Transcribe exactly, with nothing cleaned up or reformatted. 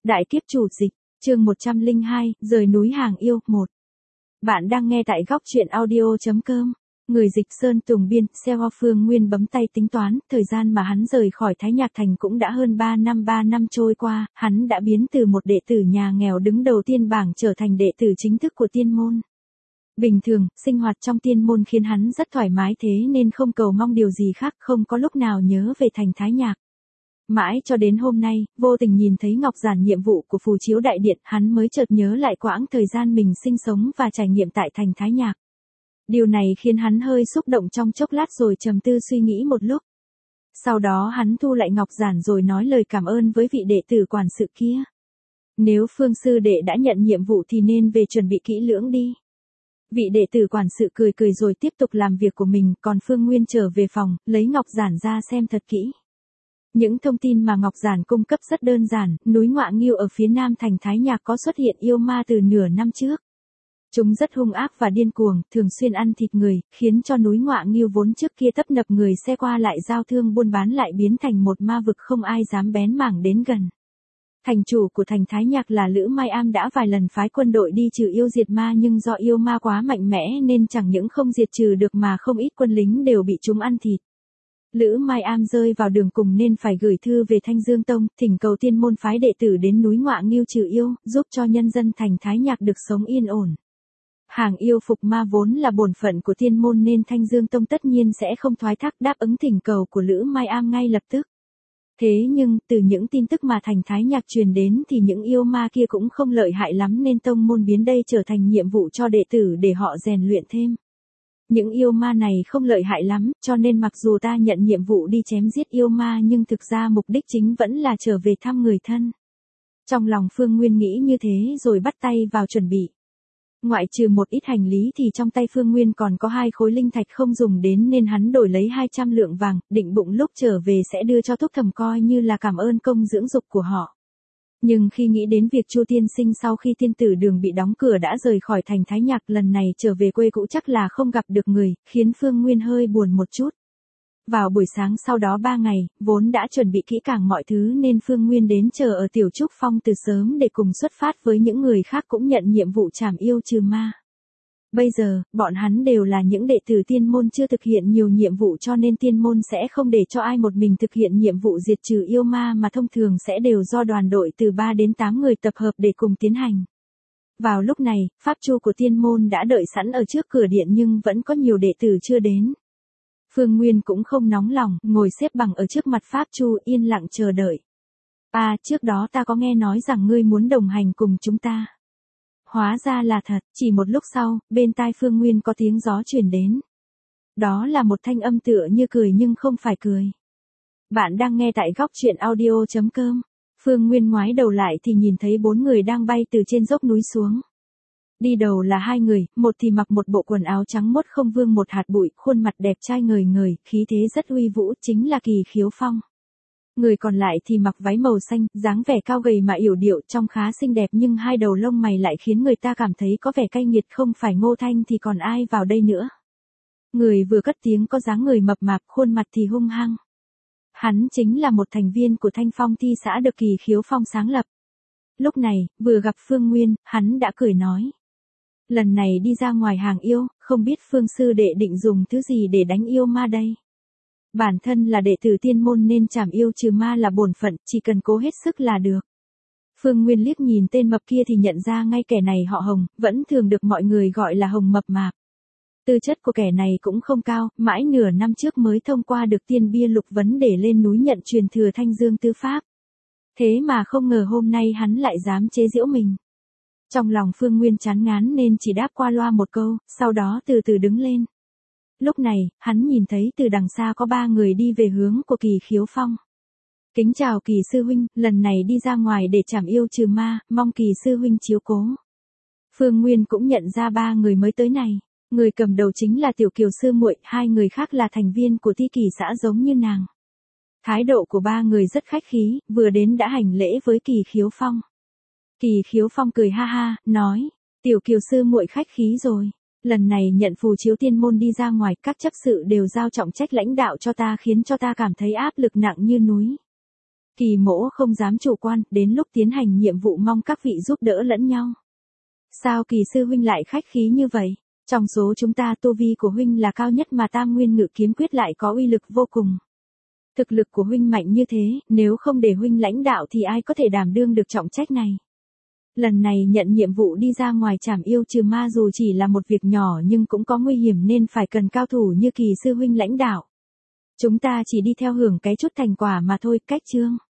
Đại kiếp chủ dịch, chương một trăm lẻ hai, rời núi hàng yêu, một. Bạn đang nghe tại góc truyện audio.com. Người dịch Sơn Tùng Biên, Seo Phương Nguyên bấm tay tính toán, thời gian mà hắn rời khỏi Thái Nhạc Thành cũng đã hơn ba năm ba năm trôi qua, hắn đã biến từ một đệ tử nhà nghèo đứng đầu tiên bảng trở thành đệ tử chính thức của tiên môn. Bình thường, sinh hoạt trong tiên môn khiến hắn rất thoải mái thế nên không cầu mong điều gì khác, không có lúc nào nhớ về thành Thái Nhạc. Mãi cho đến hôm nay, vô tình nhìn thấy ngọc giản nhiệm vụ của phù chiếu đại điện, hắn mới chợt nhớ lại quãng thời gian mình sinh sống và trải nghiệm tại thành Thái Nhạc. Điều này khiến hắn hơi xúc động trong chốc lát rồi trầm tư suy nghĩ một lúc. Sau đó hắn thu lại ngọc giản rồi nói lời cảm ơn với vị đệ tử quản sự kia. Nếu Phương sư đệ đã nhận nhiệm vụ thì nên về chuẩn bị kỹ lưỡng đi. Vị đệ tử quản sự cười cười rồi tiếp tục làm việc của mình, còn Phương Nguyên trở về phòng, lấy ngọc giản ra xem thật kỹ. Những thông tin mà Ngọc Giản cung cấp rất đơn giản, núi Ngọa Nghiêu ở phía nam thành Thái Nhạc có xuất hiện yêu ma từ nửa năm trước. Chúng rất hung ác và điên cuồng, thường xuyên ăn thịt người, khiến cho núi Ngọa Nghiêu vốn trước kia tấp nập người xe qua lại giao thương buôn bán lại biến thành một ma vực không ai dám bén mảng đến gần. Thành chủ của thành Thái Nhạc là Lữ Mai Am đã vài lần phái quân đội đi trừ yêu diệt ma nhưng do yêu ma quá mạnh mẽ nên chẳng những không diệt trừ được mà không ít quân lính đều bị chúng ăn thịt. Lữ Mai Am rơi vào đường cùng nên phải gửi thư về Thanh Dương Tông, thỉnh cầu tiên môn phái đệ tử đến núi Ngọa Nghiêu trừ yêu, giúp cho nhân dân thành Thái Nhạc được sống yên ổn. Hàng yêu phục ma vốn là bổn phận của tiên môn nên Thanh Dương Tông tất nhiên sẽ không thoái thác đáp ứng thỉnh cầu của Lữ Mai Am ngay lập tức. Thế nhưng, từ những tin tức mà thành Thái Nhạc truyền đến thì những yêu ma kia cũng không lợi hại lắm nên tông môn biến đây trở thành nhiệm vụ cho đệ tử để họ rèn luyện thêm. Những yêu ma này không lợi hại lắm, cho nên mặc dù ta nhận nhiệm vụ đi chém giết yêu ma nhưng thực ra mục đích chính vẫn là trở về thăm người thân. Trong lòng Phương Nguyên nghĩ như thế rồi bắt tay vào chuẩn bị. Ngoại trừ một ít hành lý thì trong tay Phương Nguyên còn có hai khối linh thạch không dùng đến nên hắn đổi lấy hai trăm lượng vàng, định bụng lúc trở về sẽ đưa cho Thúc Thẩm coi như là cảm ơn công dưỡng dục của họ. Nhưng khi nghĩ đến việc Chu tiên sinh sau khi tiên tử đường bị đóng cửa đã rời khỏi thành Thái Nhạc lần này trở về quê cũ chắc là không gặp được người, khiến Phương Nguyên hơi buồn một chút. Vào buổi sáng sau đó ba ngày, vốn đã chuẩn bị kỹ càng mọi thứ nên Phương Nguyên đến chờ ở Tiểu Trúc Phong từ sớm để cùng xuất phát với những người khác cũng nhận nhiệm vụ trảm yêu trừ ma. Bây giờ, bọn hắn đều là những đệ tử tiên môn chưa thực hiện nhiều nhiệm vụ cho nên tiên môn sẽ không để cho ai một mình thực hiện nhiệm vụ diệt trừ yêu ma mà thông thường sẽ đều do đoàn đội từ ba đến tám người tập hợp để cùng tiến hành. Vào lúc này, pháp chu của tiên môn đã đợi sẵn ở trước cửa điện nhưng vẫn có nhiều đệ tử chưa đến. Phương Nguyên cũng không nóng lòng, ngồi xếp bằng ở trước mặt pháp chu yên lặng chờ đợi. À, trước đó ta có nghe nói rằng ngươi muốn đồng hành cùng chúng ta. Hóa ra là thật, chỉ một lúc sau, bên tai Phương Nguyên có tiếng gió truyền đến. Đó là một thanh âm tựa như cười nhưng không phải cười. Bạn đang nghe tại góc truyện audio.com. Phương Nguyên ngoái đầu lại thì nhìn thấy bốn người đang bay từ trên dốc núi xuống. Đi đầu là hai người, một thì mặc một bộ quần áo trắng mốt không vương một hạt bụi, khuôn mặt đẹp trai ngời ngời, khí thế rất uy vũ, chính là Kỳ Khiếu Phong. Người còn lại thì mặc váy màu xanh, dáng vẻ cao gầy mà yểu điệu, trông khá xinh đẹp nhưng hai đầu lông mày lại khiến người ta cảm thấy có vẻ cay nghiệt, không phải Ngô Thanh thì còn ai vào đây nữa. Người vừa cất tiếng có dáng người mập mạp, khuôn mặt thì hung hăng. Hắn chính là một thành viên của Thanh Phong Thi xã được Kỳ Khiếu Phong sáng lập. Lúc này, vừa gặp Phương Nguyên, hắn đã cười nói. Lần này đi ra ngoài hàng yêu, không biết Phương sư đệ định dùng thứ gì để đánh yêu ma đây? Bản thân là đệ tử tiên môn nên trảm yêu trừ ma là bổn phận, chỉ cần cố hết sức là được. Phương Nguyên liếc nhìn tên mập kia thì nhận ra ngay kẻ này họ Hồng, vẫn thường được mọi người gọi là Hồng mập mạp. Tư chất của kẻ này cũng không cao, mãi nửa năm trước mới thông qua được tiên bia lục vấn để lên núi nhận truyền thừa Thanh Dương Tư Pháp. Thế mà không ngờ hôm nay hắn lại dám chế giễu mình. Trong lòng Phương Nguyên chán ngán nên chỉ đáp qua loa một câu, sau đó từ từ đứng lên. Lúc này, hắn nhìn thấy từ đằng xa có ba người đi về hướng của Kỳ Khiếu Phong. Kính chào Kỳ sư huynh, lần này đi ra ngoài để trảm yêu trừ ma, mong Kỳ sư huynh chiếu cố. Phương Nguyên cũng nhận ra ba người mới tới này. Người cầm đầu chính là Tiểu Kiều sư muội, hai người khác là thành viên của Ti Kỳ xã giống như nàng. Thái độ của ba người rất khách khí, vừa đến đã hành lễ với Kỳ Khiếu Phong. Kỳ Khiếu Phong cười ha ha, nói, Tiểu Kiều sư muội khách khí rồi. Lần này nhận phù chiếu tiên môn đi ra ngoài, các chấp sự đều giao trọng trách lãnh đạo cho ta khiến cho ta cảm thấy áp lực nặng như núi. Kỳ Mỗ không dám chủ quan, đến lúc tiến hành nhiệm vụ mong các vị giúp đỡ lẫn nhau. Sao Kỳ sư huynh lại khách khí như vậy? Trong số chúng ta tu vi của huynh là cao nhất mà Tam Nguyên Ngự Kiếm Quyết lại có uy lực vô cùng. Thực lực của huynh mạnh như thế, nếu không để huynh lãnh đạo thì ai có thể đảm đương được trọng trách này. Lần này nhận nhiệm vụ đi ra ngoài trảm yêu trừ ma dù chỉ là một việc nhỏ nhưng cũng có nguy hiểm nên phải cần cao thủ như Kỳ sư huynh lãnh đạo. Chúng ta chỉ đi theo hưởng cái chút thành quả mà thôi, cách chương.